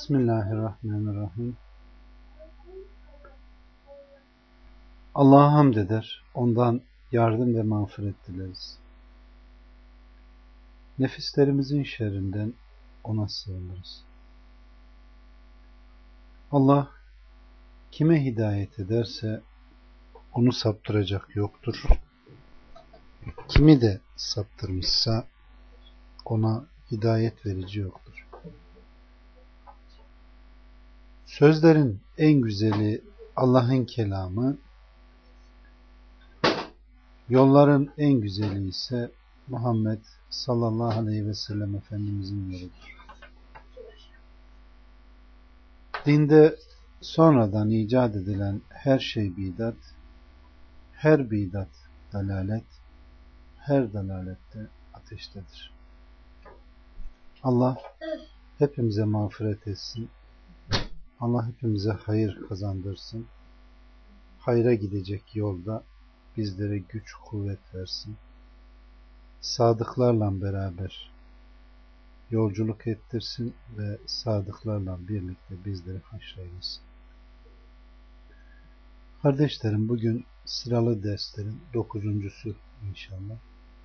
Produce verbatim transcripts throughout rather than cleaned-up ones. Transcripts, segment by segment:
Bismillahirrahmanirrahim. Allah'a hamd eder, ondan yardım ve mağfiret dileriz. Nefislerimizin şerrinden ona sığınırız. Allah kime hidayet ederse onu saptıracak yoktur. Kimi de saptırmışsa ona hidayet verici yoktur. Sözlerin en güzeli Allah'ın kelamı, yolların en güzeli ise Muhammed sallallahu aleyhi ve sellem Efendimizin yoludur. Dinde sonradan icat edilen her şey bidat, her bidat dalalet, her dalalette ateştedir. Allah hepimize mağfiret etsin. Allah hepimize hayır kazandırsın. Hayra gidecek yolda bizlere güç, kuvvet versin. Sadıklarla beraber yolculuk ettirsin ve sadıklarla birlikte bizleri haşreylesin. Kardeşlerim, bugün sıralı derslerin dokuzuncusu inşallah.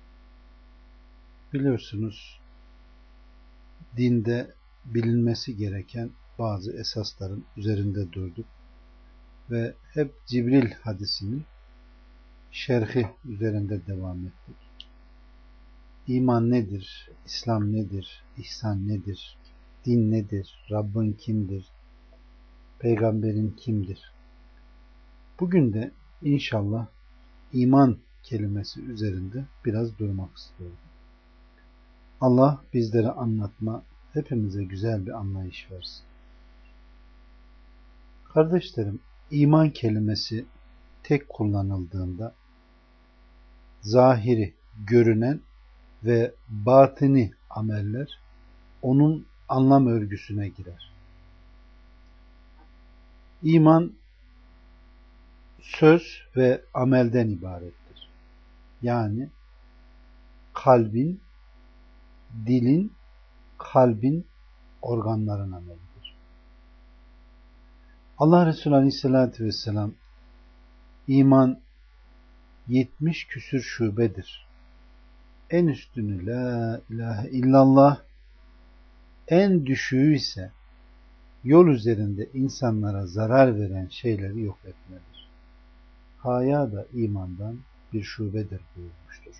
Biliyorsunuz, dinde bilinmesi gereken bazı esasların üzerinde durduk ve hep Cibril hadisinin şerhi üzerinde devam ettik. İman nedir? İslam nedir? İhsan nedir? Din nedir? Rabbin kimdir? Peygamberin kimdir? Bugün de inşallah iman kelimesi üzerinde biraz durmak istiyorum. Allah bizlere anlatma, hepimize güzel bir anlayış versin. Kardeşlerim, iman kelimesi tek kullanıldığında zahiri, görünen ve batini ameller onun anlam örgüsüne girer. İman söz ve amelden ibarettir. Yani kalbin, dilin, kalbin, organların amelidir. Allah Resulü Aleyhisselatü Vesselam iman yetmiş küsür şubedir. En üstünü la ilahe illallah, en düşüğü ise yol üzerinde insanlara zarar veren şeyleri yok etmedir. Haya da imandan bir şubedir buyurmuştur.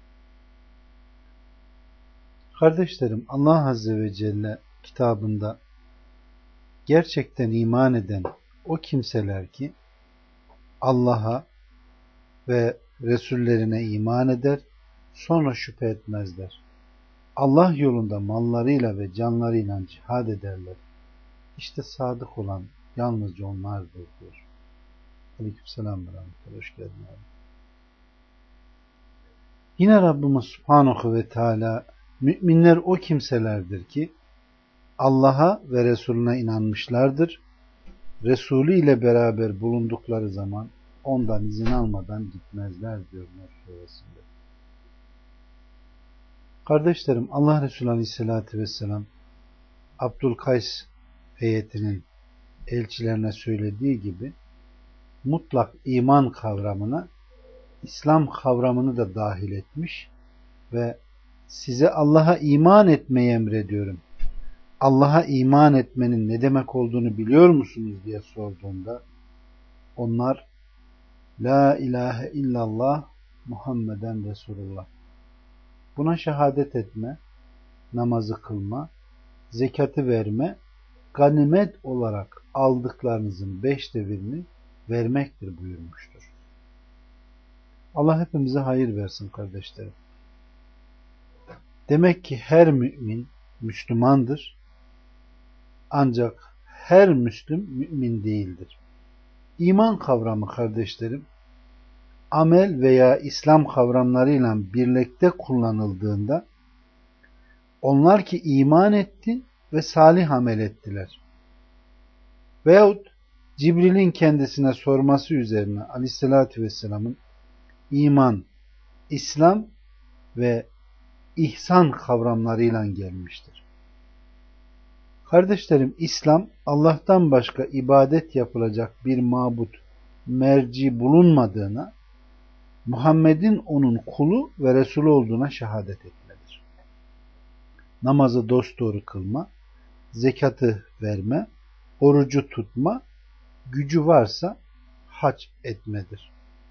Kardeşlerim, Allah Azze ve Celle kitabında gerçekten iman eden o kimseler ki Allah'a ve Resullerine iman eder, sonra şüphe etmezler. Allah yolunda mallarıyla ve canlarıyla cihad ederler. İşte sadık olan yalnızca onlardır diyor. Aleykümselam ve rahmetullah. Hoş geldin abi. Yine Rabbimiz Subhanahu ve Teala müminler o kimselerdir ki Allah'a ve Resulüne inanmışlardır. Resulü ile beraber bulundukları zaman ondan izin almadan gitmezler diyor Nur suresinde. Kardeşlerim, Allah Resulü Aleyhisselatü Vesselam Abdülkays heyetinin elçilerine söylediği gibi mutlak iman kavramına İslam kavramını da dahil etmiş ve size Allah'a iman etmeyi emrediyorum. Allah'a iman etmenin ne demek olduğunu biliyor musunuz diye sorduğunda onlar La ilahe illallah Muhammeden Resulullah. Buna şehadet etme, namazı kılma, zekatı verme, ganimet olarak aldıklarınızın beşte birini vermektir buyurmuştur. Allah hepimize hayır versin kardeşlerim. Demek ki her mümin Müslümandır. Ancak her Müslüm mümin değildir. İman kavramı kardeşlerim, amel veya İslam kavramlarıyla birlikte kullanıldığında onlar ki iman etti ve salih amel ettiler. Veyahut Cibril'in kendisine sorması üzerine Aleyhisselatü Vesselam'ın iman, İslam ve ihsan kavramlarıyla gelmiştir. Kardeşlerim, İslam Allah'tan başka ibadet yapılacak bir mabut, merci bulunmadığına, Muhammed'in onun kulu ve Resulü olduğuna şehadet etmedir. Namazı dosdoğru kılma, zekatı verme, orucu tutma, gücü varsa hac etmedir.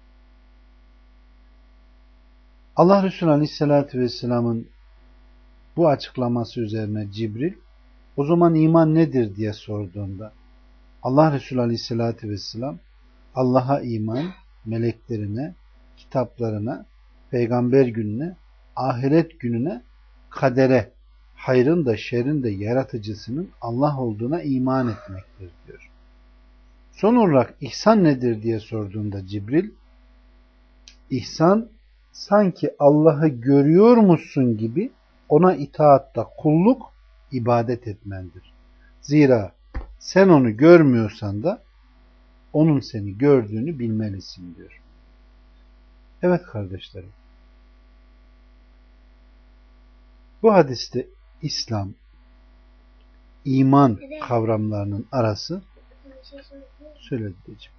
Allah Resulü Aleyhisselatü Vesselam'ın bu açıklaması üzerine Cibril, o zaman iman nedir diye sorduğunda, Allah Resulü Aleyhisselatü Vesselam, Allah'a iman, meleklerine, kitaplarına, peygamber gününe, ahiret gününe, kadere, hayrın da şerrin de yaratıcısının Allah olduğuna iman etmektir diyor. Son olarak ihsan nedir diye sorduğunda Cibril, ihsan sanki Allah'ı görüyormuşsun gibi ona itaatta kulluk, ibadet etmendir. Zira sen onu görmüyorsan da onun seni gördüğünü bilmelisin diyor. Evet kardeşlerim. Bu hadiste İslam, iman kavramlarının arası söyledi diyeceğim.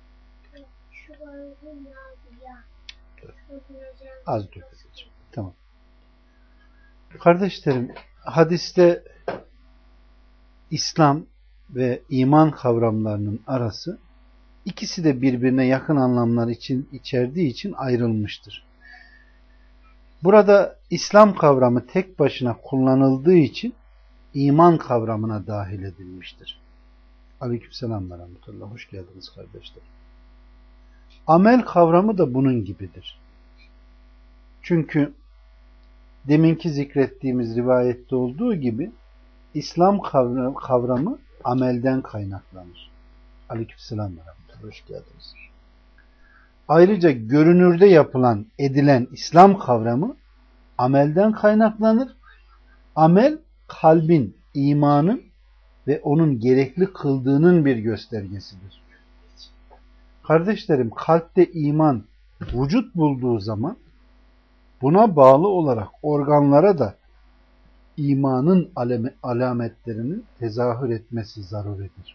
Az dökeceğim. Tamam. Kardeşlerim, hadiste İslam ve iman kavramlarının arası, ikisi de birbirine yakın anlamlar için içerdiği için ayrılmıştır. Burada İslam kavramı tek başına kullanıldığı için iman kavramına dahil edilmiştir. Aleykümselam ve rahmetullah. Hoş geldiniz kardeşler. Amel kavramı da bunun gibidir. Çünkü deminki zikrettiğimiz rivayette olduğu gibi İslam kavramı amelden kaynaklanır. Aleykümselam ve rahmetullah. Hoş geldiniz. Ayrıca görünürde yapılan, edilen İslam kavramı amelden kaynaklanır. Amel, kalbin, imanın ve onun gerekli kıldığının bir göstergesidir. Kardeşlerim, kalpte iman vücut bulduğu zaman buna bağlı olarak organlara da imanın alametlerinin tezahür etmesi zaruridir.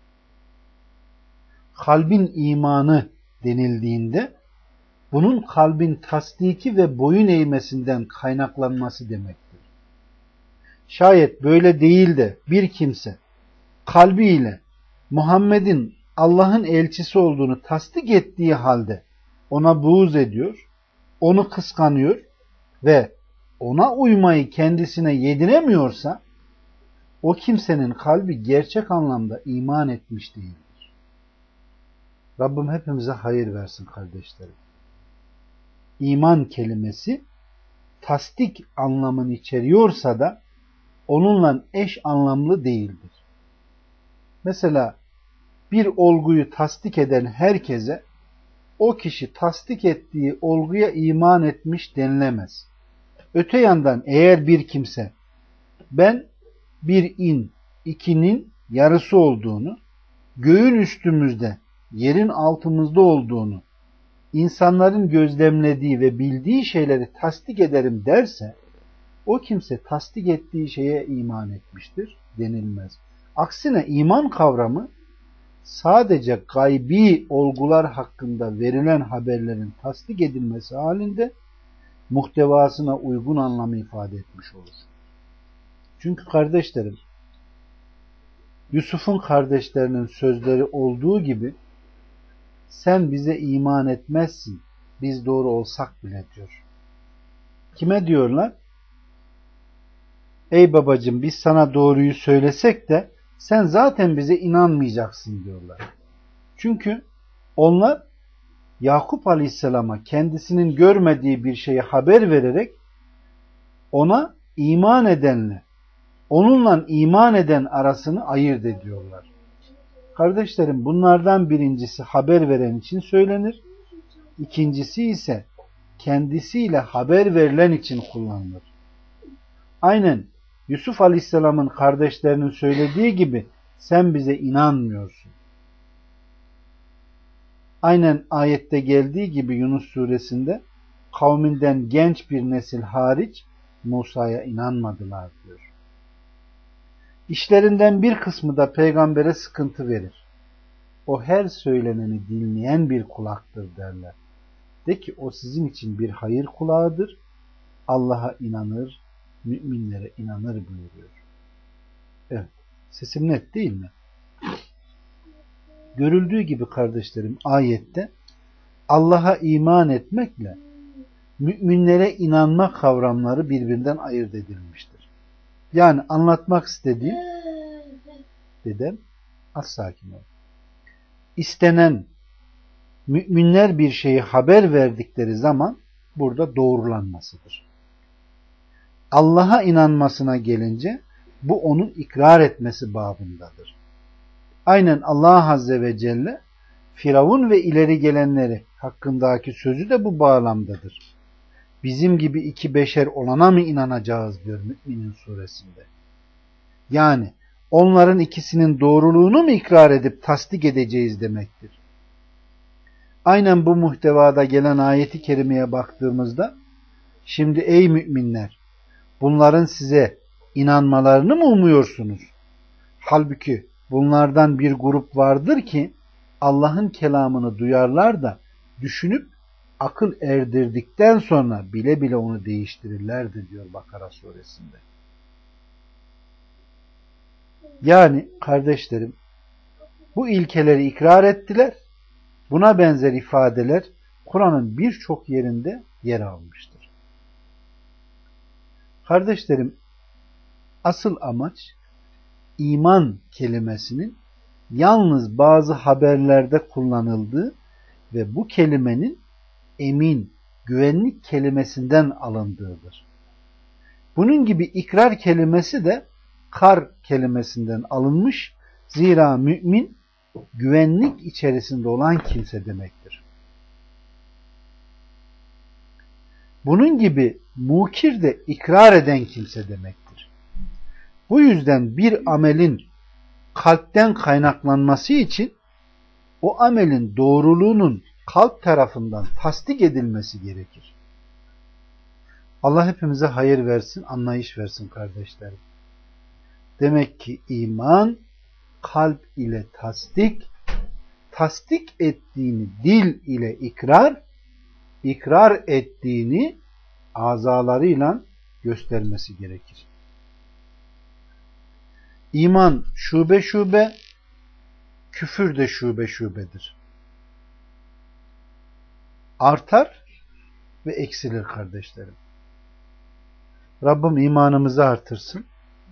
Kalbin imanı denildiğinde bunun kalbin tasdiki ve boyun eğmesinden kaynaklanması demektir. Şayet böyle değil de bir kimse kalbiyle Muhammed'in Allah'ın elçisi olduğunu tasdik ettiği halde ona buğz ediyor, onu kıskanıyor ve ona uymayı kendisine yediremiyorsa o kimsenin kalbi gerçek anlamda iman etmiş değildir. Rabbim hepimize hayır versin kardeşlerim. İman kelimesi tasdik anlamını içeriyorsa da onunla eş anlamlı değildir. Mesela bir olguyu tasdik eden herkese o kişi tasdik ettiği olguya iman etmiş denilemez. Öte yandan eğer bir kimse ben bir in, ikinin yarısı olduğunu, göğün üstümüzde, yerin altımızda olduğunu, insanların gözlemlediği ve bildiği şeyleri tasdik ederim derse, o kimse tasdik ettiği şeye iman etmiştir denilmez. Aksine iman kavramı sadece gaybi olgular hakkında verilen haberlerin tasdik edilmesi halinde muhtevasına uygun anlamı ifade etmiş olur. Çünkü kardeşlerim, Yusuf'un kardeşlerinin sözleri olduğu gibi sen bize iman etmezsin, biz doğru olsak bile diyor. Kime diyorlar? Ey babacığım, biz sana doğruyu söylesek de sen zaten bize inanmayacaksın diyorlar. Çünkü onlar Yakup Aleyhisselam'a kendisinin görmediği bir şeyi haber vererek ona iman edenle onunla iman eden arasını ayırt ediyorlar. Kardeşlerim, bunlardan birincisi haber veren için söylenir. İkincisi ise kendisiyle haber verilen için kullanılır. Aynen Yusuf Aleyhisselam'ın kardeşlerinin söylediği gibi sen bize inanmıyorsun. Aynen ayette geldiği gibi Yunus suresinde kavminden genç bir nesil hariç Musa'ya inanmadılar diyor. İşlerinden bir kısmı da peygambere sıkıntı verir. O her söyleneni dinleyen bir kulaktır derler. De ki o sizin için bir hayır kulağıdır. Allah'a inanır, müminlere inanır buyuruyor. Evet, sesim net değil mi? Görüldüğü gibi kardeşlerim ayette Allah'a iman etmekle müminlere inanma kavramları birbirinden ayırt edilmiştir. Yani anlatmak istediğim dedem az sakin ol. İstenen müminler bir şeyi haber verdikleri zaman burada doğrulanmasıdır. Allah'a inanmasına gelince bu onun ikrar etmesi babındadır. Aynen Allah Azze ve Celle Firavun ve ileri gelenleri hakkındaki sözü de bu bağlamdadır. Bizim gibi iki beşer olana mı inanacağız diyor Mü'minin suresinde. Yani onların ikisinin doğruluğunu mu ikrar edip tasdik edeceğiz demektir. Aynen bu muhtevada gelen ayeti kerimeye baktığımızda şimdi ey müminler bunların size inanmalarını mı umuyorsunuz? Halbuki bunlardan bir grup vardır ki Allah'ın kelamını duyarlar da düşünüp akıl erdirdikten sonra bile bile onu değiştirirlerdi diyor Bakara suresinde. Yani kardeşlerim bu ilkeleri ikrar ettiler. Buna benzer ifadeler Kur'an'ın birçok yerinde yer almıştır. Kardeşlerim asıl amaç iman kelimesinin yalnız bazı haberlerde kullanıldığı ve bu kelimenin emin, güvenlik kelimesinden alındığıdır. Bunun gibi ikrar kelimesi de kar kelimesinden alınmış. Zira mümin güvenlik içerisinde olan kimse demektir. Bunun gibi mukir de ikrar eden kimse demektir. Bu yüzden bir amelin kalpten kaynaklanması için o amelin doğruluğunun kalp tarafından tasdik edilmesi gerekir. Allah hepimize hayır versin, anlayış versin kardeşlerim. Demek ki iman kalp ile tasdik, tasdik ettiğini dil ile ikrar, ikrar ettiğini azalarıyla göstermesi gerekir. İman şube şube, küfür de şube şubedir. Artar ve eksilir kardeşlerim. Rabbim imanımızı artırsın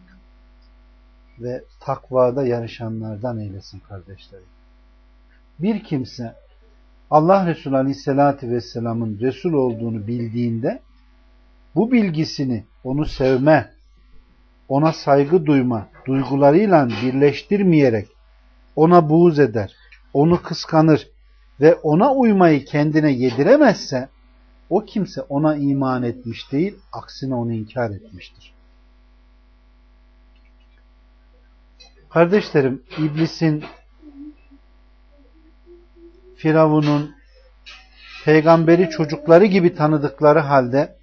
ve takvada yarışanlardan eylesin kardeşlerim. Bir kimse Allah Resulü Aleyhisselatü Vesselam'ın Resul olduğunu bildiğinde bu bilgisini onu sevme, ona saygı duyma duygularıyla birleştirmeyerek ona buğz eder, onu kıskanır ve ona uymayı kendine yediremezse o kimse ona iman etmiş değil, aksine onu inkar etmiştir. Kardeşlerim, İblisin, Firavun'un peygamberi çocukları gibi tanıdıkları halde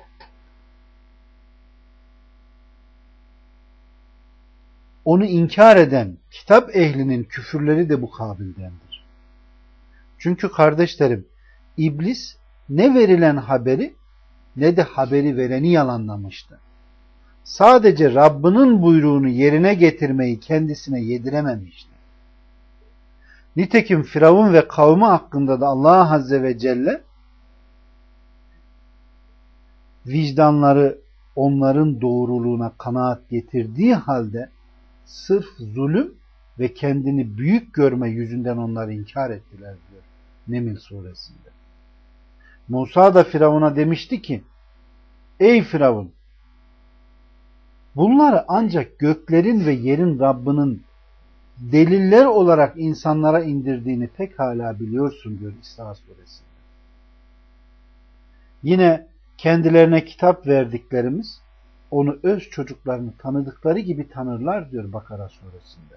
onu inkar eden kitap ehlinin küfürleri de bu kabildendir. Çünkü kardeşlerim, İblis ne verilen haberi ne de haberi vereni yalanlamıştı. Sadece Rabbinin buyruğunu yerine getirmeyi kendisine yedirememişti. Nitekim Firavun ve kavmi hakkında da Allah Azze ve Celle vicdanları onların doğruluğuna kanaat getirdiği halde sırf zulüm ve kendini büyük görme yüzünden onları inkar ettiler diyor Neml suresinde. Musa da Firavun'a demişti ki ey Firavun, bunları ancak göklerin ve yerin Rabbinin deliller olarak insanlara indirdiğini pekala biliyorsun diyor İsra suresinde. Yine kendilerine kitap verdiklerimiz onu öz çocuklarını tanıdıkları gibi tanırlar diyor Bakara suresinde.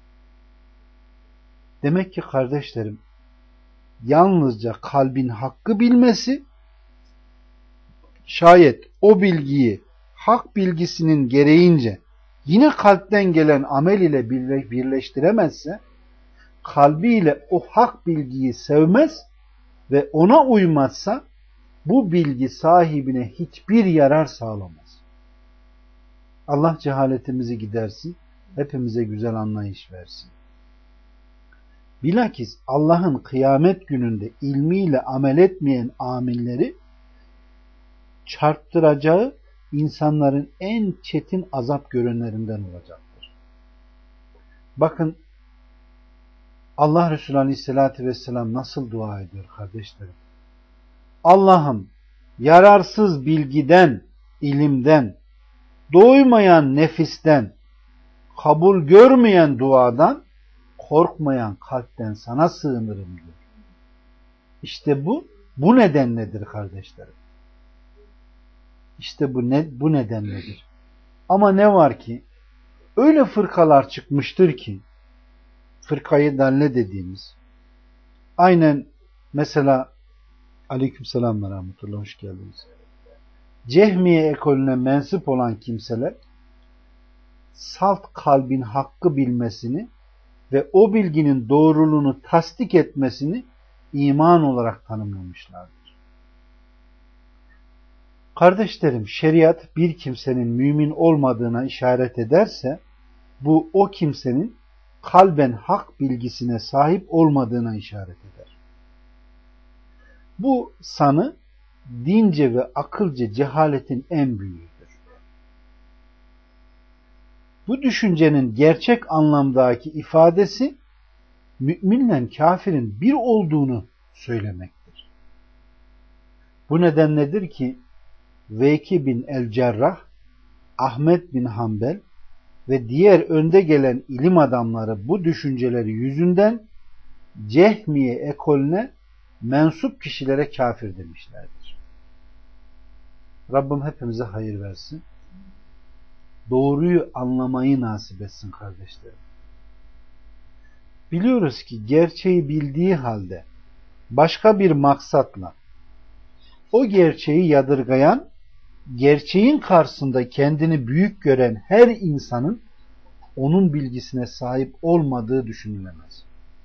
Demek ki kardeşlerim, yalnızca kalbin hakkı bilmesi, şayet o bilgiyi hak bilgisinin gereğince yine kalpten gelen amel ile birleştiremezse, kalbiyle o hak bilgiyi sevmez ve ona uymazsa, bu bilgi sahibine hiçbir yarar sağlamaz. Allah cehaletimizi gidersin, hepimize güzel anlayış versin. Bilakis Allah'ın kıyamet gününde ilmiyle amel etmeyen amilleri çarptıracağı insanların en çetin azap görenlerinden olacaktır. Bakın Allah Resulü Aleyhisselatü Vesselam nasıl dua ediyor kardeşlerim. Allah'ım yararsız bilgiden, ilimden, doymayan nefisten, kabul görmeyen duadan, korkmayan kalpten sana sığınırım diyor. İşte bu, bu nedenledir kardeşlerim. İşte bu ne, bu nedenledir. Ama ne var ki, öyle fırkalar çıkmıştır ki, fırkayı dalle dediğimiz, aynen mesela, aleykümselam ve rahmetullah, hoş geldiniz. Cehmiye ekolüne mensup olan kimseler, salt kalbin hakkı bilmesini ve o bilginin doğruluğunu tasdik etmesini iman olarak tanımlamışlardır. Kardeşlerim, şeriat bir kimsenin mümin olmadığına işaret ederse, bu o kimsenin kalben hak bilgisine sahip olmadığına işaret eder. Bu sanı dince ve akılca cehaletin en büyüğüdür. Bu düşüncenin gerçek anlamdaki ifadesi müminle kafirin bir olduğunu söylemektir. Bu nedenledir ki Veki bin el-Cerrah, Ahmet bin Hanbel ve diğer önde gelen ilim adamları bu düşünceleri yüzünden Cehmiye ekolüne mensup kişilere kafir demişlerdir. Rabbim hepimize hayır versin. Doğruyu anlamayı nasip etsin kardeşlerim. Biliyoruz ki gerçeği bildiği halde başka bir maksatla o gerçeği yadırgayan, gerçeğin karşısında kendini büyük gören her insanın onun bilgisine sahip olmadığı düşünülemez.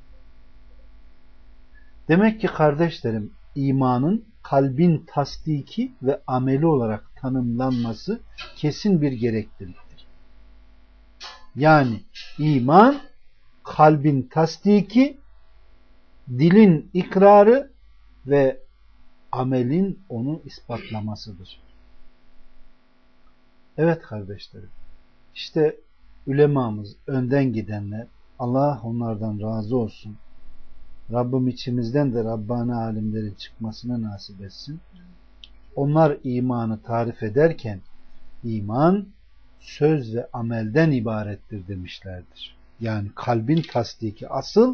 Demek ki kardeşlerim, imanın kalbin tasdiki ve ameli olarak tanımlanması kesin bir gerekliliktir. Yani iman kalbin tasdiki, dilin ikrarı ve amelin onu ispatlamasıdır. Evet kardeşlerim, işte ulemamız, önden gidenler, Allah onlardan razı olsun. Rabbim içimizden de Rabbani alimlerin çıkmasını nasip etsin. Onlar imanı tarif ederken, iman söz ve amelden ibarettir demişlerdir. Yani kalbin tasdiki asıl,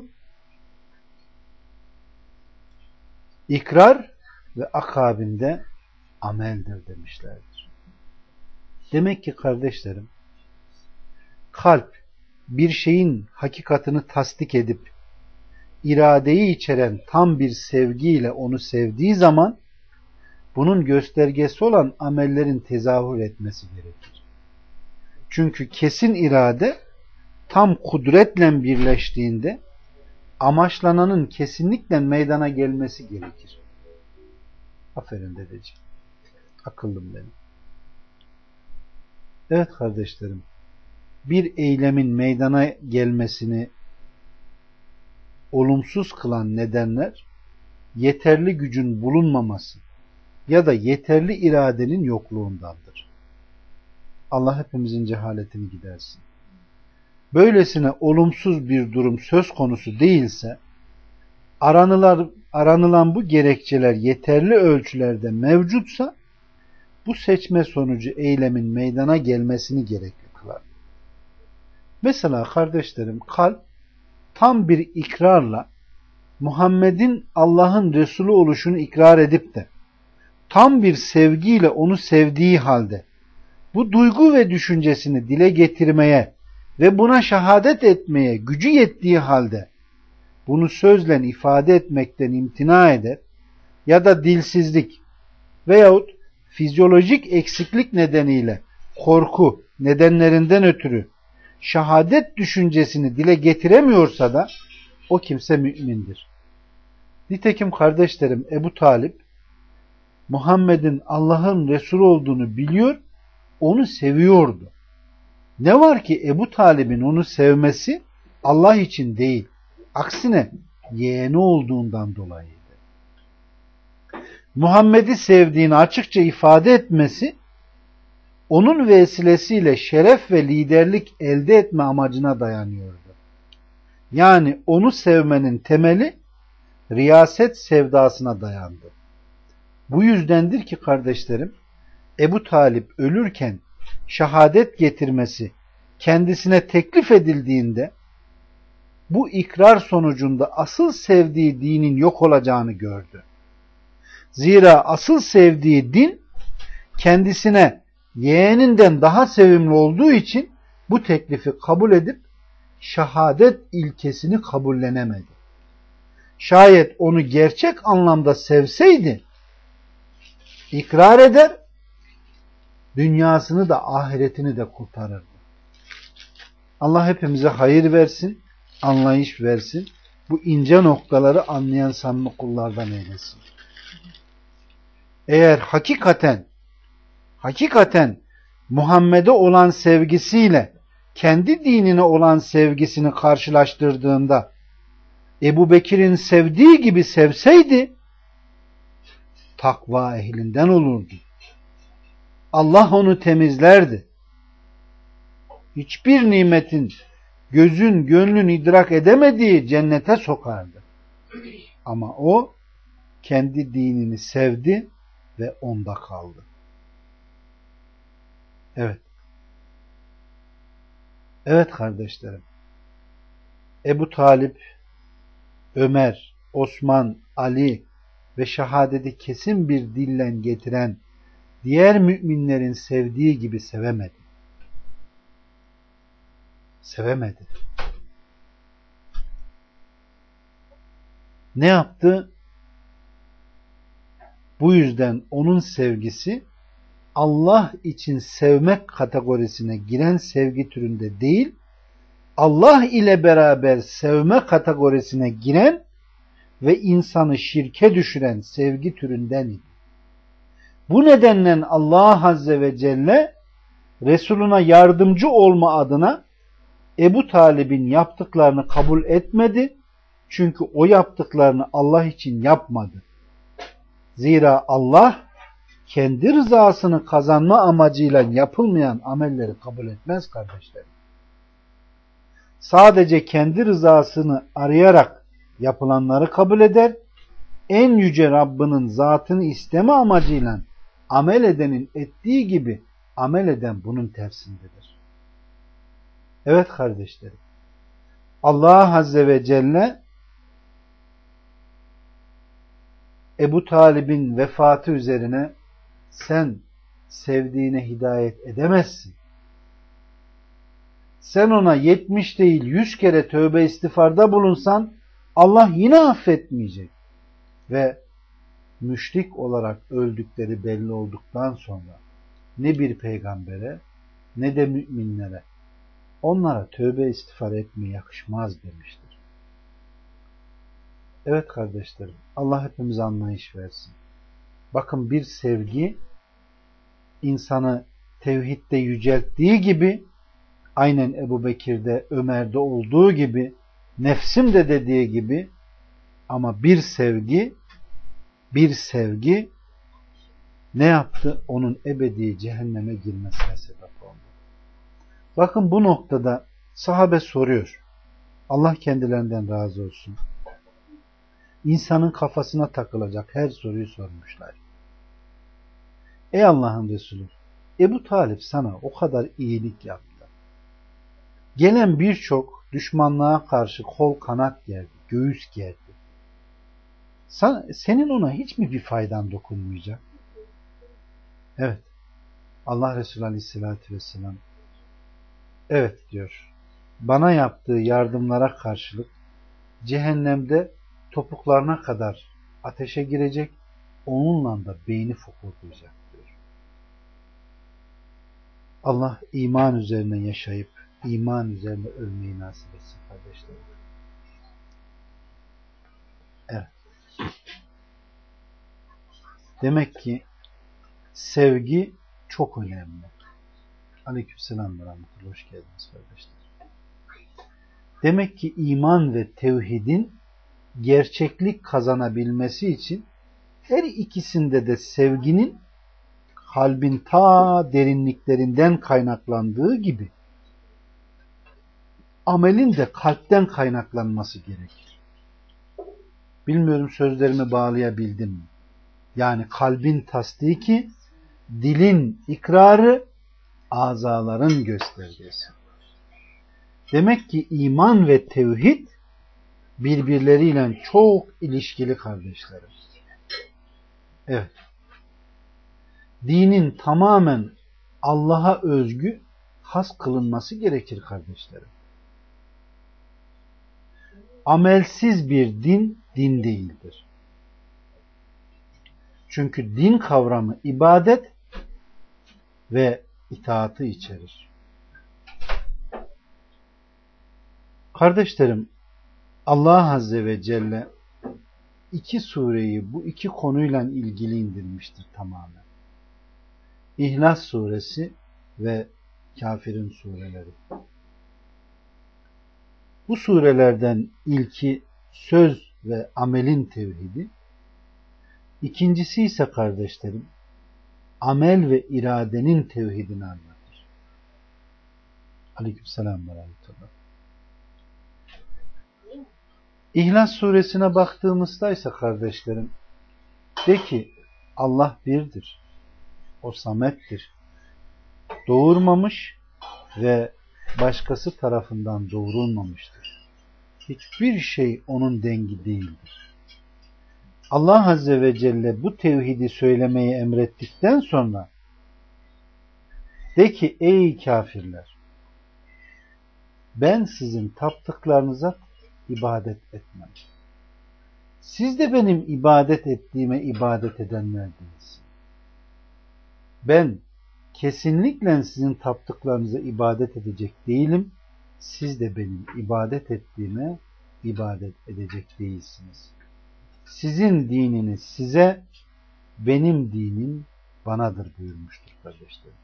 ikrar ve akabinde ameldir demişlerdir. Demek ki kardeşlerim, kalp bir şeyin hakikatini tasdik edip iradeyi içeren tam bir sevgiyle onu sevdiği zaman bunun göstergesi olan amellerin tezahür etmesi gerekir. Çünkü kesin irade tam kudretle birleştiğinde amaçlananın kesinlikle meydana gelmesi gerekir. Aferin dedeciğim. Akıllım benim. Evet kardeşlerim, bir eylemin meydana gelmesini olumsuz kılan nedenler yeterli gücün bulunmaması ya da yeterli iradenin yokluğundandır. Allah hepimizin cehaletini gidersin. Böylesine olumsuz bir durum söz konusu değilse, aranılan, aranılan bu gerekçeler yeterli ölçülerde mevcutsa, bu seçme sonucu eylemin meydana gelmesini gerekli kılar. Mesela kardeşlerim, kalp tam bir ikrarla Muhammed'in Allah'ın Resulü oluşunu ikrar edip de tam bir sevgiyle onu sevdiği halde bu duygu ve düşüncesini dile getirmeye ve buna şehadet etmeye gücü yettiği halde bunu sözle ifade etmekten imtina eder ya da dilsizlik veyahut fizyolojik eksiklik nedeniyle korku, nedenlerinden ötürü şehadet düşüncesini dile getiremiyorsa da o kimse mümindir. Nitekim kardeşlerim, Ebu Talip Muhammed'in Allah'ın Resulü olduğunu biliyor, onu seviyordu. Ne var ki Ebu Talib'in onu sevmesi Allah için değil, aksine yeğeni olduğundan dolayıydı. Muhammed'i sevdiğini açıkça ifade etmesi, onun vesilesiyle şeref ve liderlik elde etme amacına dayanıyordu. Yani onu sevmenin temeli riyaset sevdasına dayandı. Bu yüzdendir ki kardeşlerim, Ebu Talip ölürken şehadet getirmesi kendisine teklif edildiğinde bu ikrar sonucunda asıl sevdiği dinin yok olacağını gördü. Zira asıl sevdiği din kendisine yeğeninden daha sevimli olduğu için bu teklifi kabul edip şehadet ilkesini kabullenemedi. Şayet onu gerçek anlamda sevseydi ikrar eder, dünyasını da ahiretini de kurtarırdı. Allah hepimize hayır versin, anlayış versin. Bu ince noktaları anlayan samimi kullardan eylesin. Eğer hakikaten hakikaten Muhammed'e olan sevgisiyle kendi dinine olan sevgisini karşılaştırdığında Ebu Bekir'in sevdiği gibi sevseydi takva ehlinden olurdu. Allah onu temizlerdi. Hiçbir nimetin gözün, gönlün idrak edemediği cennete sokardı. Ama o kendi dinini sevdi ve onda kaldı. Evet. Evet kardeşlerim. Ebu Talip, Ömer, Osman, Ali ve şehadeti kesin bir dillen getiren diğer müminlerin sevdiği gibi sevemedi. Sevemedi. Ne yaptı? Bu yüzden onun sevgisi Allah için sevmek kategorisine giren sevgi türünde değil, Allah ile beraber sevme kategorisine giren ve insanı şirke düşüren sevgi türünden idi. Bu nedenle Allah Azze ve Celle Resuluna yardımcı olma adına Ebu Talib'in yaptıklarını kabul etmedi. Çünkü o yaptıklarını Allah için yapmadı. Zira Allah kendi rızasını kazanma amacıyla yapılmayan amelleri kabul etmez kardeşlerim. Sadece kendi rızasını arayarak yapılanları kabul eder. En yüce Rabbinin zatını isteme amacıyla amel edenin ettiği gibi amel eden bunun tersindedir. Evet kardeşlerim. Allah Azze ve Celle Ebu Talib'in vefatı üzerine sen sevdiğine hidayet edemezsin. Sen ona yetmiş değil yüz kere tövbe istiğfarda bulunsan Allah yine affetmeyecek. Ve müşrik olarak öldükleri belli olduktan sonra ne bir peygambere ne de müminlere onlara tövbe istiğfar etmeye yakışmaz demiştir. Evet kardeşlerim, Allah hepimize anlayış versin. Bakın bir sevgi insanı tevhidde yücelttiği gibi aynen Ebu Bekir'de, Ömer'de olduğu gibi, nefsim de dediği gibi, ama bir sevgi bir sevgi ne yaptı? Onun ebedi cehenneme girmesine sebep oldu. Bakın bu noktada sahabe soruyor. Allah kendilerinden razı olsun. İnsanın kafasına takılacak her soruyu sormuşlar. Ey Allah'ın Resulü, Ebu Talip sana o kadar iyilik yaptı. Gelen birçok düşmanlığa karşı kol kanat gerdi, göğüs gerdi. Sen, senin ona hiç mi bir faydan dokunmayacak? Evet. Allah Resulü Aleyhisselatü Vesselam evet diyor. Bana yaptığı yardımlara karşılık cehennemde topuklarına kadar ateşe girecek, onunla da beyni fokurdayacak diyor. Allah iman üzerine yaşayıp iman üzerine ölmeyi nasip etsin kardeşlerim. Evet. Demek ki sevgi çok önemli. Aleykümselam ve rahmetullah. Hoş geldiniz kardeşler. Demek ki iman ve tevhidin gerçeklik kazanabilmesi için her ikisinde de sevginin kalbin ta derinliklerinden kaynaklandığı gibi amelin de kalpten kaynaklanması gerekir. Bilmiyorum sözlerimi bağlayabildim mi? Yani kalbin tasdiki, dilin ikrarı, azaların göstergesi. Demek ki iman ve tevhid birbirleriyle çok ilişkili kardeşlerim. Evet. Dinin tamamen Allah'a özgü, has kılınması gerekir kardeşlerim. Amelsiz bir din, din değildir. Çünkü din kavramı ibadet ve itaatı içerir. Kardeşlerim, Allah Azze ve Celle iki sureyi bu iki konuyla ilgili indirmiştir tamamen. İhlas suresi ve Kafirun sureleri. Bu surelerden ilki söz ve amelin tevhidi, ikincisi ise kardeşlerim amel ve iradenin tevhidini anlatır. Aleykümselam ve rahmetullah. İhlas suresine baktığımızda ise kardeşlerim de ki Allah birdir. O samettir. Doğurmamış ve başkası tarafından doğurulmamıştır. Hiçbir şey onun dengi değildir. Allah Azze ve Celle bu tevhidi söylemeyi emrettikten sonra de ki ey kafirler, ben sizin taptıklarınıza ibadet etmem. Siz de benim ibadet ettiğime ibadet edenlerdiniz. Ben kesinlikle sizin taptıklarınıza ibadet edecek değilim. Siz de benim ibadet ettiğime ibadet edecek değilsiniz. Sizin dininiz size, benim dinim banadır buyurmuştur kardeşlerim.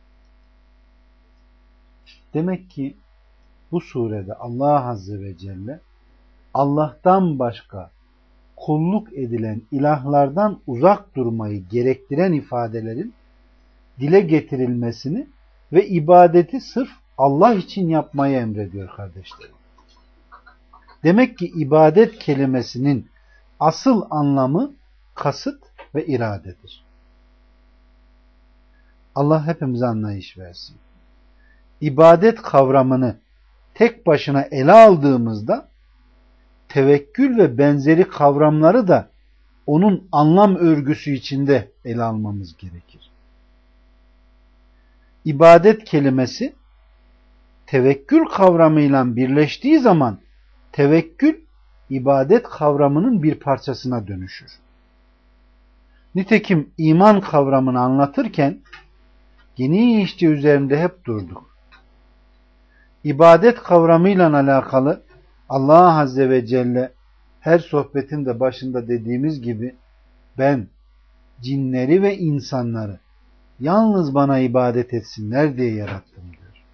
Demek ki bu surede Allah Azze ve Celle Allah'tan başka kulluk edilen ilahlardan uzak durmayı gerektiren ifadelerin dile getirilmesini ve ibadeti sırf Allah için yapmayı emrediyor kardeşlerim. Demek ki ibadet kelimesinin asıl anlamı kasıt ve iradedir. Allah hepimize anlayış versin. İbadet kavramını tek başına ele aldığımızda tevekkül ve benzeri kavramları da onun anlam örgüsü içinde ele almamız gerekir. İbadet kelimesi tevekkül kavramıyla birleştiği zaman tevekkül ibadet kavramının bir parçasına dönüşür. Nitekim iman kavramını anlatırken genişçe üzerinde hep durduk. İbadet kavramıyla alakalı Allah Azze ve Celle her sohbetin de başında dediğimiz gibi ben cinleri ve insanları yalnız bana ibadet etsinler diye yarattım diyor.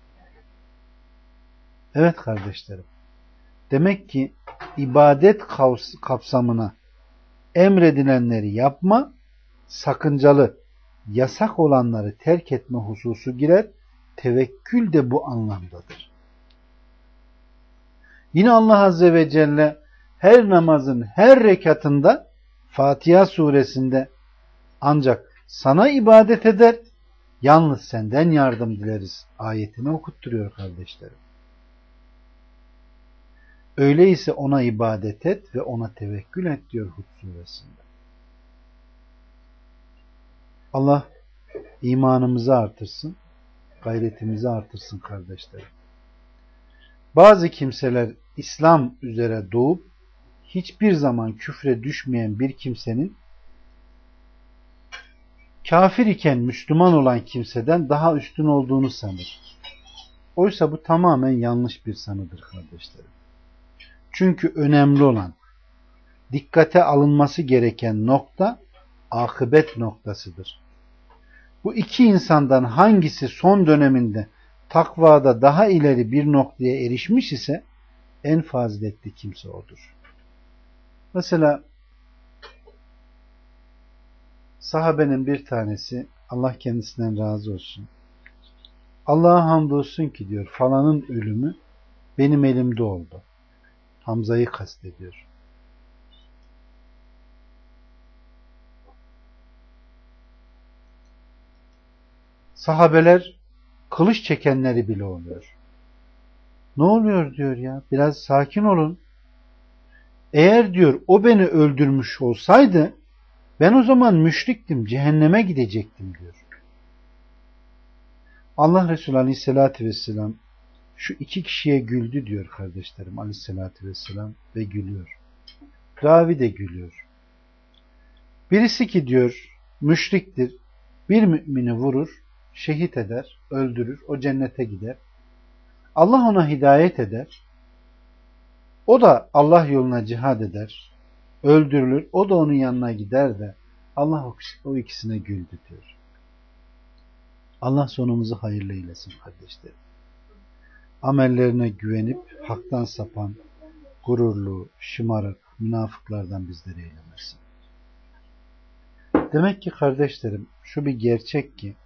Evet kardeşlerim. Demek ki ibadet kapsamına emredilenleri yapma, sakıncalı, yasak olanları terk etme hususu girer. Tevekkül de bu anlamdadır. Yine Allah Azze ve Celle her namazın her rekatında Fatiha suresinde ancak sana ibadet eder, yalnız senden yardım dileriz ayetini okutturuyor kardeşlerim. Öyleyse ona ibadet et ve ona tevekkül et diyor Hud suresinde. Allah imanımızı artırsın, gayretimizi artırsın kardeşlerim. Bazı kimseler İslam üzere doğup hiçbir zaman küfre düşmeyen bir kimsenin kafir iken Müslüman olan kimseden daha üstün olduğunu sanır. Oysa bu tamamen yanlış bir sanıdır kardeşlerim. Çünkü önemli olan, dikkate alınması gereken nokta akıbet noktasıdır. Bu iki insandan hangisi son döneminde takvada daha ileri bir noktaya erişmiş ise en faziletli kimse odur. Mesela sahabenin bir tanesi, Allah kendisinden razı olsun, Allah'a hamdolsun ki diyor, falanın ölümü benim elimde oldu. Hamza'yı kastediyor. Sahabeler kılıç çekenleri bile oluyor. Ne oluyor diyor ya, biraz sakin olun. Eğer diyor o beni öldürmüş olsaydı ben o zaman müşriktim, cehenneme gidecektim diyor. Allah Resulü Aleyhisselatü Vesselam şu iki kişiye güldü diyor kardeşlerim Aleyhisselatü Vesselam ve gülüyor. Ravi de gülüyor. Birisi ki diyor müşriktir, bir mümini vurur, şehit eder, öldürür, o cennete gider. Allah ona hidayet eder. O da Allah yoluna cihad eder, öldürülür, o da onun yanına gider de Allah o ikisine güldü diyor. Allah sonumuzu hayırlı eylesin kardeşlerim. Amellerine güvenip haktan sapan, gururlu, şımarık, münafıklardan bizleri eylemesin. Demek ki kardeşlerim şu bir gerçek ki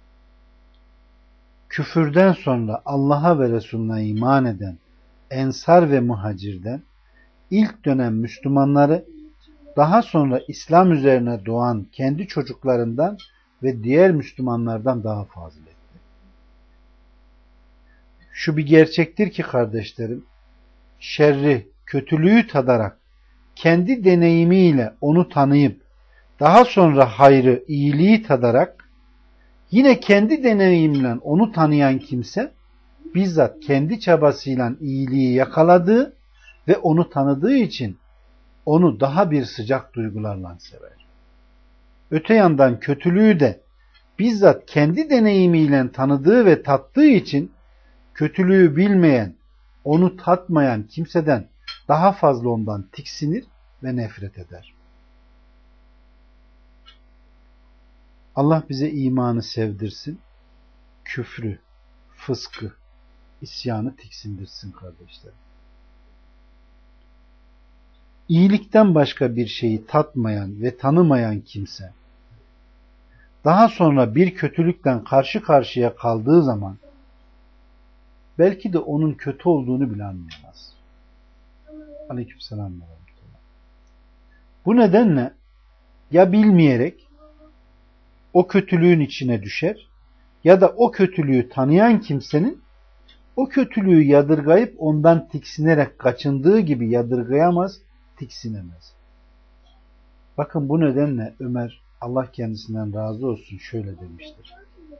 küfürden sonra Allah'a ve Resulüne iman eden Ensar ve Muhacir'den ilk dönem Müslümanları daha sonra İslam üzerine doğan kendi çocuklarından ve diğer Müslümanlardan daha faziletli. Şu bir gerçektir ki kardeşlerim, şerri, kötülüğü tadarak kendi deneyimiyle onu tanıyıp daha sonra hayrı, iyiliği tadarak yine kendi deneyimle onu tanıyan kimse bizzat kendi çabasıyla iyiliği yakaladığı ve onu tanıdığı için onu daha bir sıcak duygularla sever. Öte yandan kötülüğü de bizzat kendi deneyimiyle tanıdığı ve tattığı için kötülüğü bilmeyen, onu tatmayan kimseden daha fazla ondan tiksinir ve nefret eder. Allah bize imanı sevdirsin, küfrü, fıskı, isyanı tiksindirsin kardeşlerim. İyilikten başka bir şeyi tatmayan ve tanımayan kimse, daha sonra bir kötülükten karşı karşıya kaldığı zaman, belki de onun kötü olduğunu bile anlayamaz. Aleykümselam. Bu nedenle ya bilmeyerek o kötülüğün içine düşer ya da o kötülüğü tanıyan kimsenin o kötülüğü yadırgayıp ondan tiksinerek kaçındığı gibi yadırgayamaz, tiksinemez. Bakın bu nedenle Ömer, Allah kendisinden razı olsun, şöyle demiştir.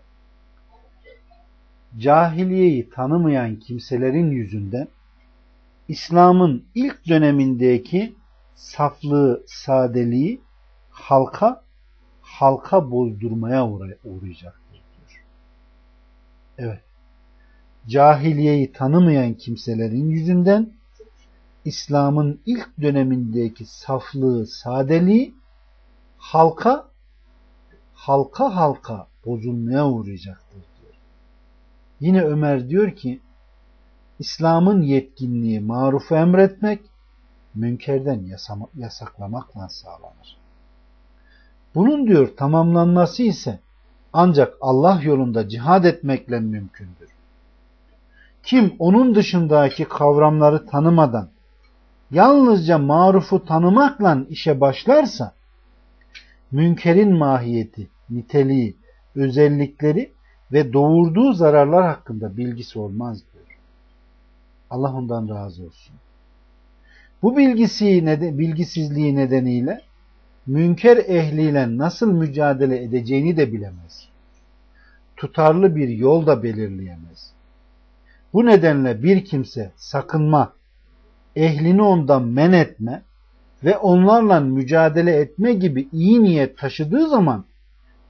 Cahiliyeyi tanımayan kimselerin yüzünden İslam'ın ilk dönemindeki saflığı, sadeliği halka halka bozdurmaya uğrayacaktır diyor. Evet. Cahiliyeyi tanımayan kimselerin yüzünden İslam'ın ilk dönemindeki saflığı, sadeliği halka halka halka bozulmaya uğrayacaktır diyor. Yine Ömer diyor ki İslam'ın yetkinliği marufu emretmek, münkerden yasaklamakla sağlanır. Bunun diyor tamamlanması ise ancak Allah yolunda cihad etmekle mümkündür. Kim onun dışındaki kavramları tanımadan yalnızca marufu tanımakla işe başlarsa münkerin mahiyeti, niteliği, özellikleri ve doğurduğu zararlar hakkında bilgisi olmaz diyor. Allah ondan razı olsun. Bu bilgisi, bilgisizliği nedeniyle münker ehliyle nasıl mücadele edeceğini de bilemez. Tutarlı bir yol da belirleyemez. Bu nedenle bir kimse sakınma, ehlini ondan men etme ve onlarla mücadele etme gibi iyi niyet taşıdığı zaman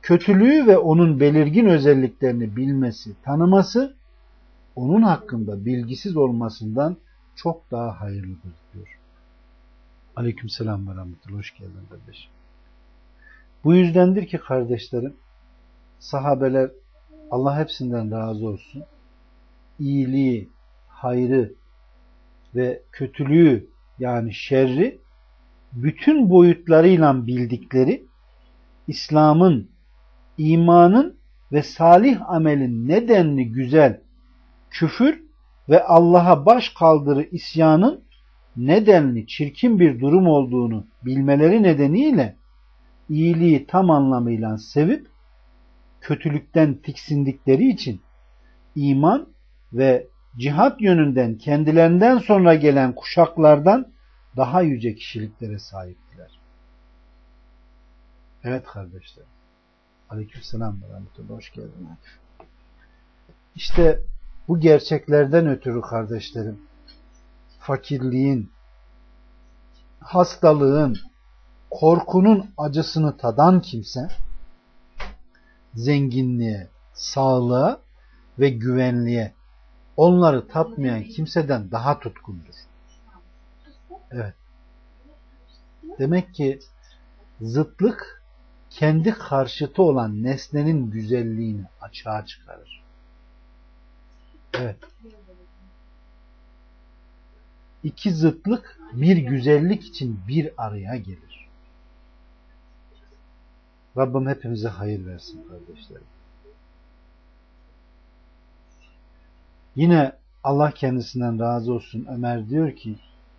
kötülüğü ve onun belirgin özelliklerini bilmesi, tanıması, onun hakkında bilgisiz olmasından çok daha hayırlıdır diyor. Aleykümselam ve rahmetullah. Hoş geldin kardeşim. Bu yüzdendir ki kardeşlerim, sahabeler, Allah hepsinden razı olsun, iyiliği, hayrı ve kötülüğü, yani şerri bütün boyutlarıyla bildikleri, İslam'ın, imanın ve salih amelin nedenli güzel, küfür ve Allah'a baş kaldırı isyanın nedenli çirkin bir durum olduğunu bilmeleri nedeniyle iyiliği tam anlamıyla sevip kötülükten tiksindikleri için iman ve cihat yönünden kendilerinden sonra gelen kuşaklardan daha yüce kişiliklere sahiptiler. Evet kardeşler. Aleykümselam ve rahmetullah. Hoş geldin. İşte bu gerçeklerden ötürü kardeşlerim, fakirliğin, hastalığın, korkunun acısını tadan kimse, zenginliğe, sağlığa ve güvenliğe onları tatmayan kimseden daha tutkundur. Evet. Demek ki zıtlık kendi karşıtı olan nesnenin güzelliğini açığa çıkarır. Evet. İki zıtlık bir güzellik için bir araya gelir. Rabbim hepimize hayır versin kardeşlerim. Yine Allah kendisinden razı olsun, Ömer diyor ki,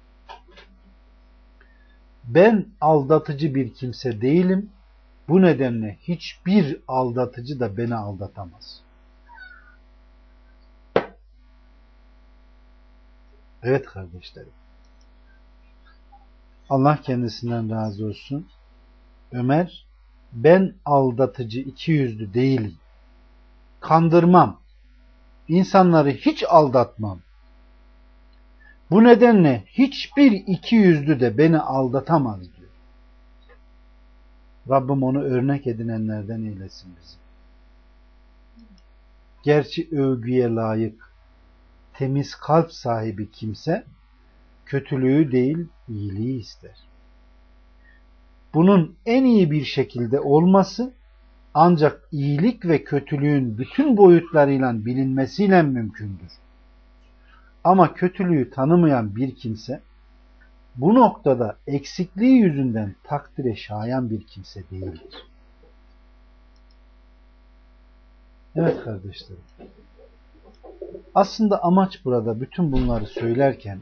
ben aldatıcı bir kimse değilim. Bu nedenle hiçbir aldatıcı da beni aldatamaz. Evet kardeşlerim. Allah kendisinden razı olsun. Ömer, ben aldatıcı, ikiyüzlü değilim. Kandırmam. İnsanları hiç aldatmam. Bu nedenle hiçbir ikiyüzlü de beni aldatamaz diyor. Rabbim onu örnek edinenlerden eylesin bizi. Gerçi övgüye layık, temiz kalp sahibi kimse kötülüğü değil, iyiliği ister. Bunun en iyi bir şekilde olması ancak iyilik ve kötülüğün bütün boyutlarıyla bilinmesiyle mümkündür. Ama kötülüğü tanımayan bir kimse bu noktada eksikliği yüzünden takdire şayan bir kimse değildir. Evet kardeşlerim. Aslında amaç burada bütün bunları söylerken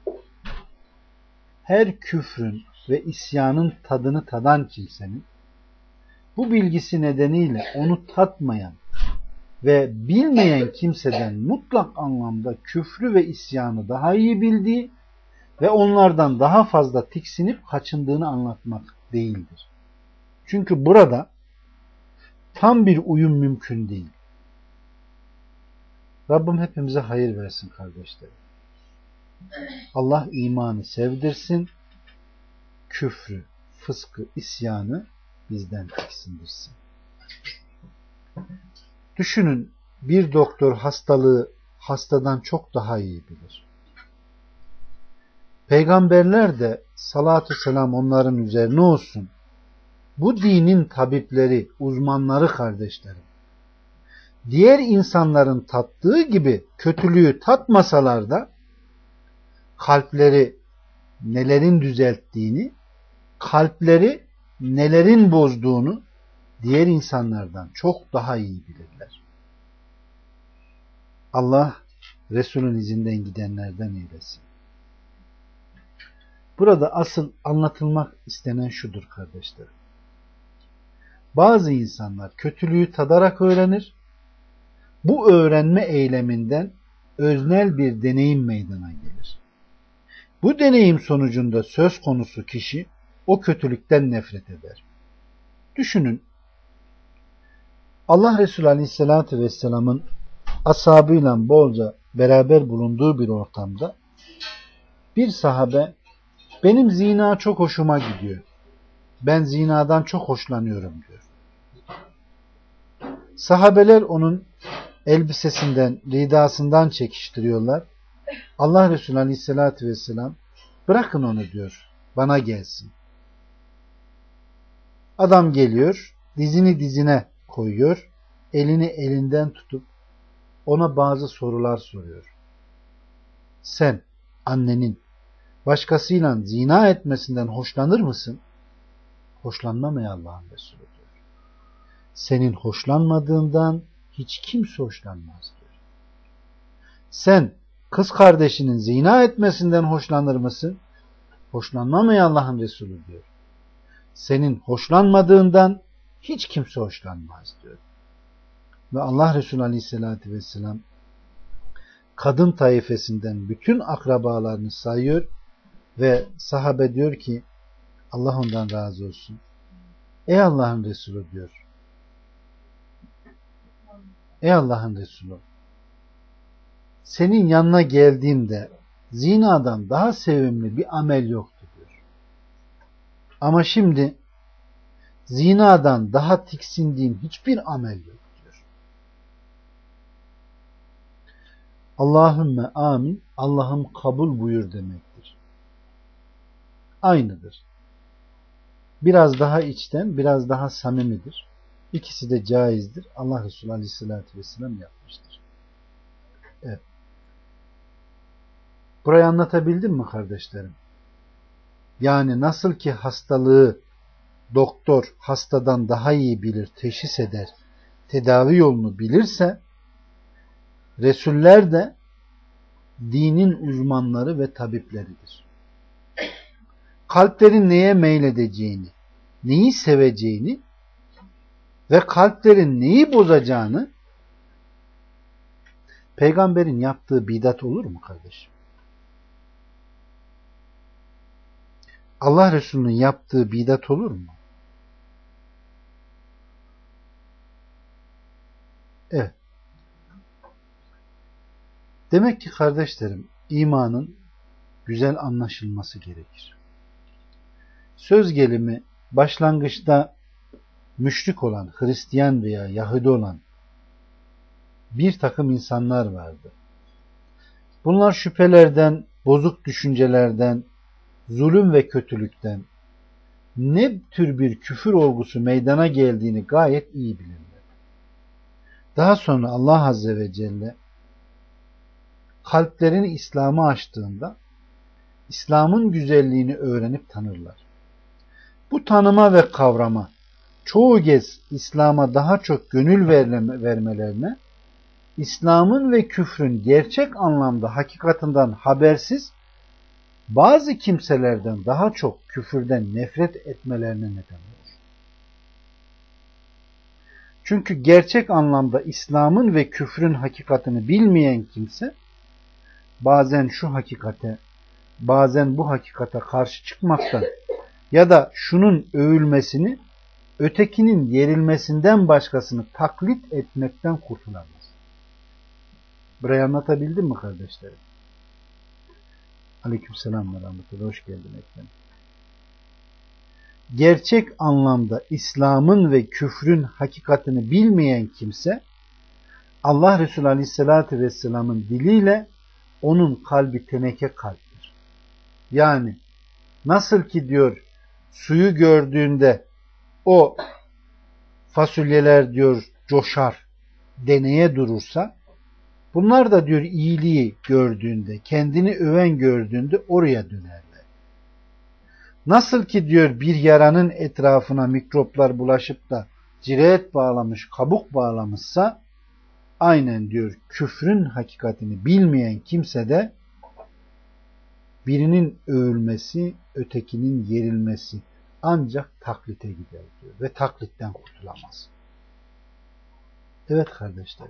her küfrün ve isyanın tadını tadan kimsenin bu bilgisi nedeniyle onu tatmayan ve bilmeyen kimseden mutlak anlamda küfrü ve isyanı daha iyi bildiği ve onlardan daha fazla tiksinip kaçındığını anlatmak değildir. Çünkü burada tam bir uyum mümkün değil. Rabbim hepimize hayır versin kardeşlerim. Allah imanı sevdirsin, küfrü, fıskı, isyanı bizden tiksindirsin. Düşünün, bir doktor hastalığı hastadan çok daha iyi bilir. Peygamberler de salatü selam onların üzerine olsun, bu dinin tabipleri, uzmanları kardeşlerim, diğer insanların tattığı gibi kötülüğü tatmasalar da kalpleri nelerin düzelttiğini, kalpleri nelerin bozduğunu diğer insanlardan çok daha iyi bilirler. Allah Resul'ün izinden gidenlerden eylesin. Burada asıl anlatılmak istenen şudur kardeşlerim. Bazı insanlar kötülüğü tadarak öğrenir. Bu öğrenme eyleminden öznel bir deneyim meydana gelir. Bu deneyim sonucunda söz konusu kişi o kötülükten nefret eder. Düşünün, Allah Resulü Aleyhisselatü Vesselam'ın ashabıyla bolca beraber bulunduğu bir ortamda bir sahabe, benim zina çok hoşuma gidiyor, ben zinadan çok hoşlanıyorum diyor. Sahabeler onun elbisesinden, ridasından çekiştiriyorlar. Allah Resulü Aleyhisselatü Vesselam bırakın onu diyor. Bana gelsin. Adam geliyor. Dizini dizine koyuyor. Elini elinden tutup ona bazı sorular soruyor. Sen annenin başkasıyla zina etmesinden hoşlanır mısın? Hoşlanmam ey Allah'ın Resulü diyor. Senin hoşlanmadığından hiç kimse hoşlanmaz diyor. Sen kız kardeşinin zina etmesinden hoşlanır mısın? Hoşlanmam ey Allah'ın Resulü diyor. Senin hoşlanmadığından hiç kimse hoşlanmaz diyor. Ve Allah Resulü Aleyhisselatü Vesselam kadın taifesinden bütün akrabalarını sayıyor ve sahabe diyor ki Allah ondan razı olsun. Ey Allah'ın Resulü diyor. Ey Allah'ın Resulü. Senin yanına geldiğimde zinadan daha sevimli bir amel yoktu diyor. Ama şimdi zinadan daha tiksindiğim hiçbir amel yok diyor. Allahümme amin, Allah'ım kabul buyur demektir. Aynıdır. Biraz daha içten, biraz daha samimidir. İkisi de caizdir. Allah Resulü Aleyhisselatü Vesselam yapmıştır. Evet. Burayı anlatabildim mi kardeşlerim? Yani nasıl ki hastalığı doktor hastadan daha iyi bilir, teşhis eder, tedavi yolunu bilirse, Resuller de dinin uzmanları ve tabipleridir. Kalplerin neye meyledeceğini, neyi seveceğini ve kalplerin neyi bozacağını peygamberin yaptığı bidat olur mu kardeşim? Allah Resulü'nün yaptığı bidat olur mu? Evet. Demek ki kardeşlerim, imanın güzel anlaşılması gerekir. Söz gelimi başlangıçta müşrik olan, Hristiyan veya Yahudi olan bir takım insanlar vardı. Bunlar şüphelerden, bozuk düşüncelerden, zulüm ve kötülükten ne tür bir küfür olgusu meydana geldiğini gayet iyi bilirler. Daha sonra Allah Azze ve Celle kalplerini İslam'a açtığında İslam'ın güzelliğini öğrenip tanırlar. Bu tanıma ve kavrama çoğu kez İslam'a daha çok gönül vermelerine, İslam'ın ve küfrün gerçek anlamda hakikatinden habersiz bazı kimselerden daha çok küfürden nefret etmelerine neden olur. Çünkü gerçek anlamda İslam'ın ve küfrün hakikatini bilmeyen kimse bazen şu hakikate, bazen bu hakikate karşı çıkmaktan ya da şunun övülmesini, ötekinin yerilmesinden başkasını taklit etmekten kurtulamaz. Burayı anlatabildim mi kardeşlerim? Aleykümselam ve rahmetullah. Hoş geldin Ekrem. Gerçek anlamda İslam'ın ve küfrün hakikatini bilmeyen kimse Allah Resulü Aleyhisselatü Vesselam'ın diliyle onun kalbi teneke kalptir. Yani nasıl ki diyor suyu gördüğünde o fasulyeler diyor coşar, deneye durursa, bunlar da diyor iyiliği gördüğünde, kendini öven gördüğünde oraya dönerler. Nasıl ki diyor bir yaranın etrafına mikroplar bulaşıp da ciret bağlamış, kabuk bağlamışsa, aynen diyor küfrün hakikatini bilmeyen kimse de birinin övülmesi, ötekinin yerilmesi ancak taklite gider diyor ve taklitten kurtulamaz. Evet kardeşlerim.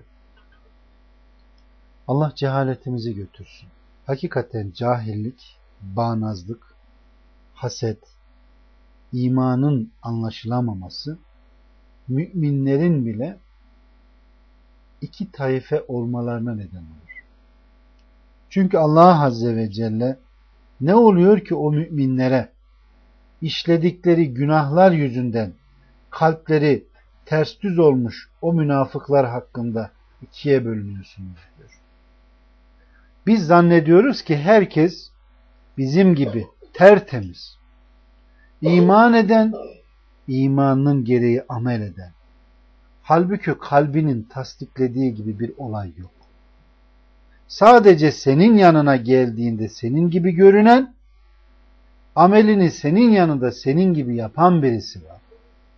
Allah cehaletimizi götürsün. Hakikaten cahillik, bağnazlık, haset, imanın anlaşılamaması, müminlerin bile iki taife olmalarına neden olur. Çünkü Allah Azze ve Celle ne oluyor ki o müminlere işledikleri günahlar yüzünden kalpleri ters düz olmuş o münafıklar hakkında ikiye bölünüyorsunuz diyor. Biz zannediyoruz ki herkes bizim gibi tertemiz, iman eden, imanının gereği amel eden. Halbuki kalbinin tasdiklediği gibi bir olay yok. Sadece senin yanına geldiğinde senin gibi görünen, amelini senin yanında senin gibi yapan birisi var.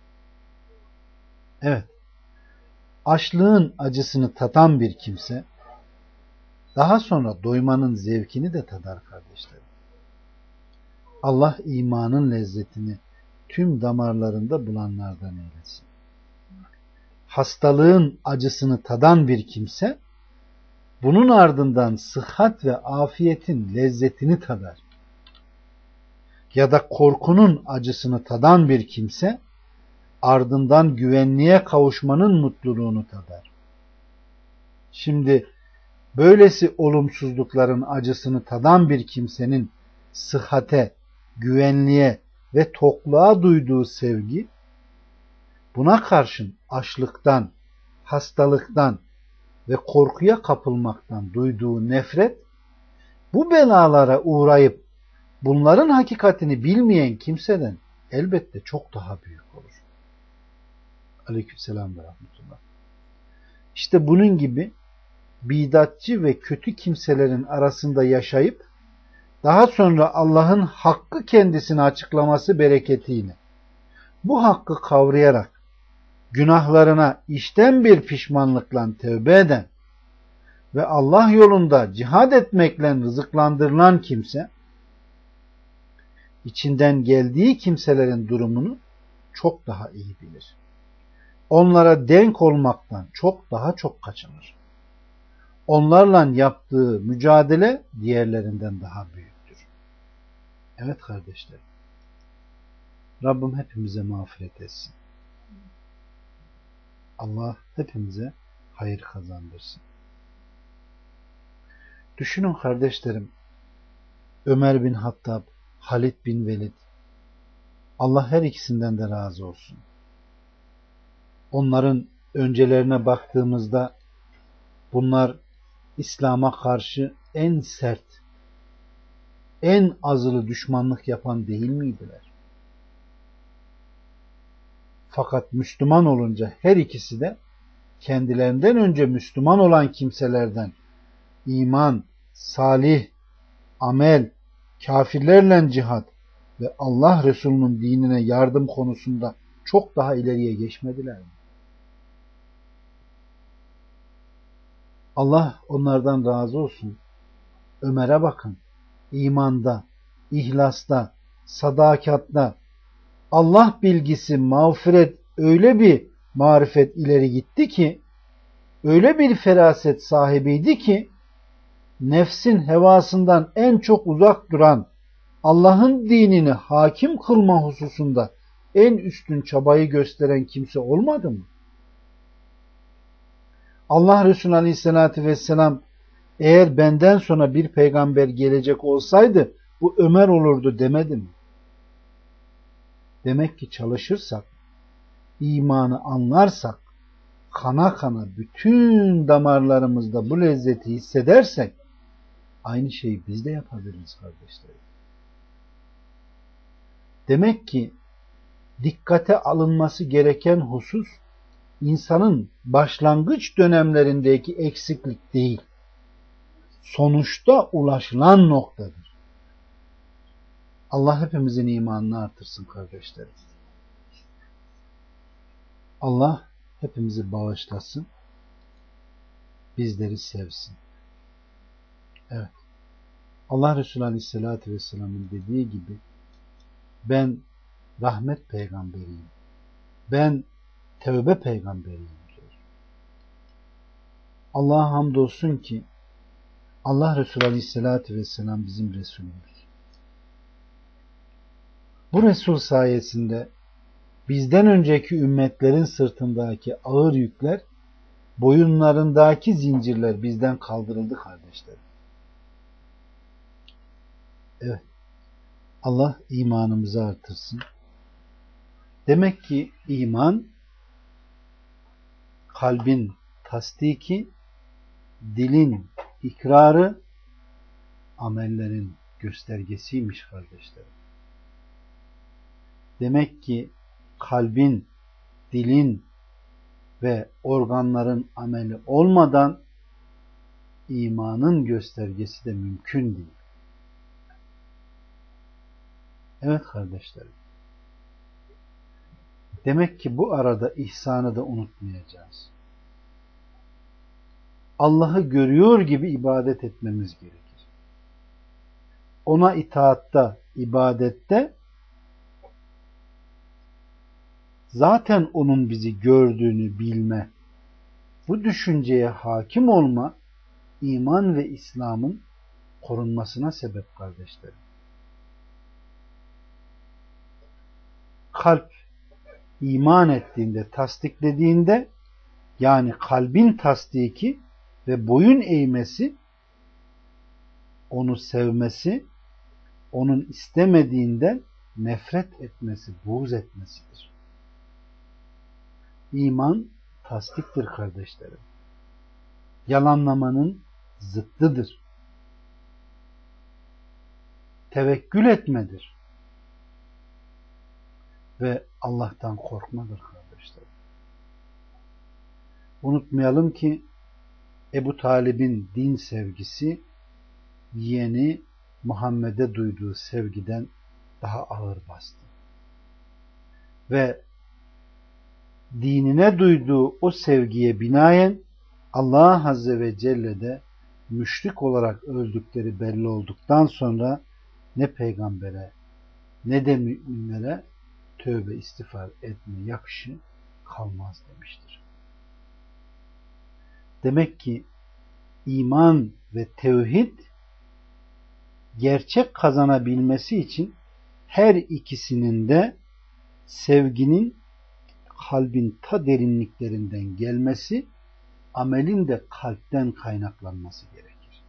Evet, açlığın acısını tatan bir kimse, daha sonra doymanın zevkini de tadar kardeşlerim. Allah imanın lezzetini tüm damarlarında bulanlardan eylesin. Hastalığın acısını tadan bir kimse, bunun ardından sıhhat ve afiyetin lezzetini tadar. Ya da korkunun acısını tadan bir kimse, ardından güvenliğe kavuşmanın mutluluğunu tadar. Şimdi böylesi olumsuzlukların acısını tadan bir kimsenin sıhhate, güvenliğe ve tokluğa duyduğu sevgi, buna karşın açlıktan, hastalıktan ve korkuya kapılmaktan duyduğu nefret, bu belalara uğrayıp bunların hakikatini bilmeyen kimseden elbette çok daha büyük olur. Aleykümselam ve rahmetullah. İşte bunun gibi bidatçı ve kötü kimselerin arasında yaşayıp daha sonra Allah'ın hakkı kendisine açıklaması bereketiyle bu hakkı kavrayarak günahlarına içten bir pişmanlıkla tövbe eden ve Allah yolunda cihad etmekle rızıklandırılan kimse, içinden geldiği kimselerin durumunu çok daha iyi bilir. Onlara denk olmaktan çok daha çok kaçınır. Onlarla yaptığı mücadele diğerlerinden daha büyüktür. Evet kardeşlerim, Rabbim hepimize mağfiret etsin. Allah hepimize hayır kazandırsın. Düşünün kardeşlerim, Ömer bin Hattab, Halid bin Velid, Allah her ikisinden de razı olsun. Onların öncelerine baktığımızda bunlar İslam'a karşı en sert, en azılı düşmanlık yapan değil miydiler? Fakat Müslüman olunca her ikisi de kendilerinden önce Müslüman olan kimselerden iman, salih, amel, kafirlerle cihat ve Allah Resulü'nün dinine yardım konusunda çok daha ileriye geçmediler mi? Allah onlardan razı olsun. Ömer'e bakın. İmanda, ihlasta, sadakatta, Allah bilgisi, mağfiret öyle bir marifet ileri gitti ki, öyle bir feraset sahibiydi ki, nefsin hevasından en çok uzak duran, Allah'ın dinini hakim kılma hususunda en üstün çabayı gösteren kimse olmadı mı? Allah Resulü Aleyhisselatü Vesselam eğer benden sonra bir peygamber gelecek olsaydı bu Ömer olurdu demedi mi? Demek ki çalışırsak, imanı anlarsak, kana kana bütün damarlarımızda bu lezzeti hissedersek aynı şeyi biz de yapabiliriz kardeşlerim. Demek ki dikkate alınması gereken husus insanın başlangıç dönemlerindeki eksiklik değil, sonuçta ulaşılan noktadır. Allah hepimizin imanını artırsın kardeşlerim. Allah hepimizi bağışlasın, bizleri sevsin. Evet. Allah Resulü Aleyhisselatü Vesselam'ın dediği gibi ben rahmet peygamberiyim. Ben tevbe peygamberiyim diyor. Allah'a hamdolsun ki Allah Resulü Aleyhisselatü Vesselam bizim Resulümüz. Bu Resul sayesinde bizden önceki ümmetlerin sırtındaki ağır yükler, boyunlarındaki zincirler bizden kaldırıldı kardeşlerim. Evet. Allah imanımızı artırsın. Demek ki iman kalbin tasdiki, dilin ikrarı, amellerin göstergesiymiş kardeşlerim. Demek ki kalbin, dilin ve organların ameli olmadan imanın göstergesi de mümkün değil. Evet kardeşlerim. Demek ki bu arada ihsanı da unutmayacağız. Allah'ı görüyor gibi ibadet etmemiz gerekir. Ona itaatta, ibadette zaten onun bizi gördüğünü bilme, bu düşünceye hakim olma, iman ve İslam'ın korunmasına sebep kardeşlerim. Kalp iman ettiğinde, tasdiklediğinde, yani kalbin tasdiki ve boyun eğmesi, onu sevmesi, onun istemediğinden nefret etmesi, buğz etmesidir. İman tasdiktir kardeşlerim. Yalanlamanın zıttıdır. Tevekkül etmedir. Ve Allah'tan korkmadır kardeşlerim. Unutmayalım ki Ebu Talib'in din sevgisi yeğeni Muhammed'e duyduğu sevgiden daha ağır bastı. Ve dinine duyduğu o sevgiye binaen Allah Azze ve Celle'de müşrik olarak öldükleri belli olduktan sonra ne peygambere ne de müminlere tövbe istiğfar etme yakışı kalmaz demiştir. Demek ki iman ve tevhid gerçek kazanabilmesi için her ikisinin de sevginin kalbin ta derinliklerinden gelmesi, amelin de kalpten kaynaklanması gerekir.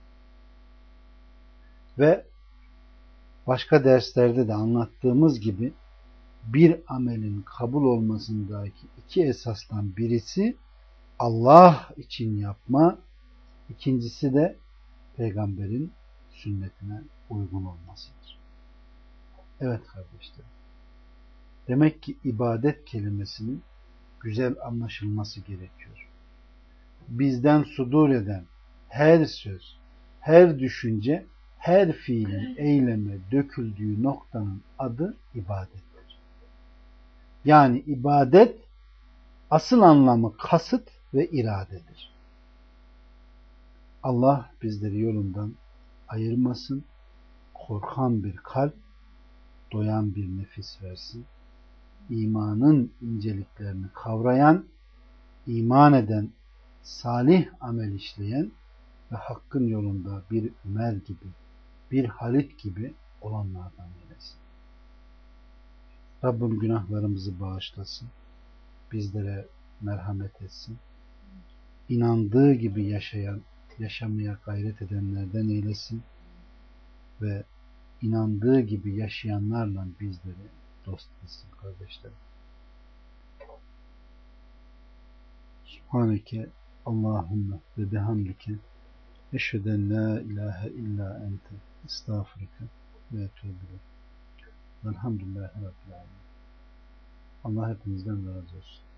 Ve başka derslerde de anlattığımız gibi bir amelin kabul olmasındaki iki esasdan birisi Allah için yapma, ikincisi de peygamberin sünnetine uygun olmasıdır. Evet kardeşlerim. Demek ki ibadet kelimesinin güzel anlaşılması gerekiyor. Bizden sudur eden her söz, her düşünce, her fiilin eyleme döküldüğü noktanın adı ibadettir. Yani ibadet asıl anlamı kasıt ve iradedir. Allah bizleri yolundan ayırmasın, korkan bir kalp, doyan bir nefis versin. İmanın inceliklerini kavrayan, iman eden, salih amel işleyen ve hakkın yolunda bir Ömer gibi, bir Halit gibi olanlardan eylesin. Rabbim günahlarımızı bağışlasın, bizlere merhamet etsin. İnandığı gibi yaşayan, yaşamaya gayret edenlerden eylesin ve inandığı gibi yaşayanlarla bizleri dost etsin kardeşlerim. Subhaneke Allahümme ve bihamdike eşheden la ilahe illa ente estağfurike ve etûbü ileyk. Elhamdülillahi Rabbil âlemin. Allah hepinizden razı olsun.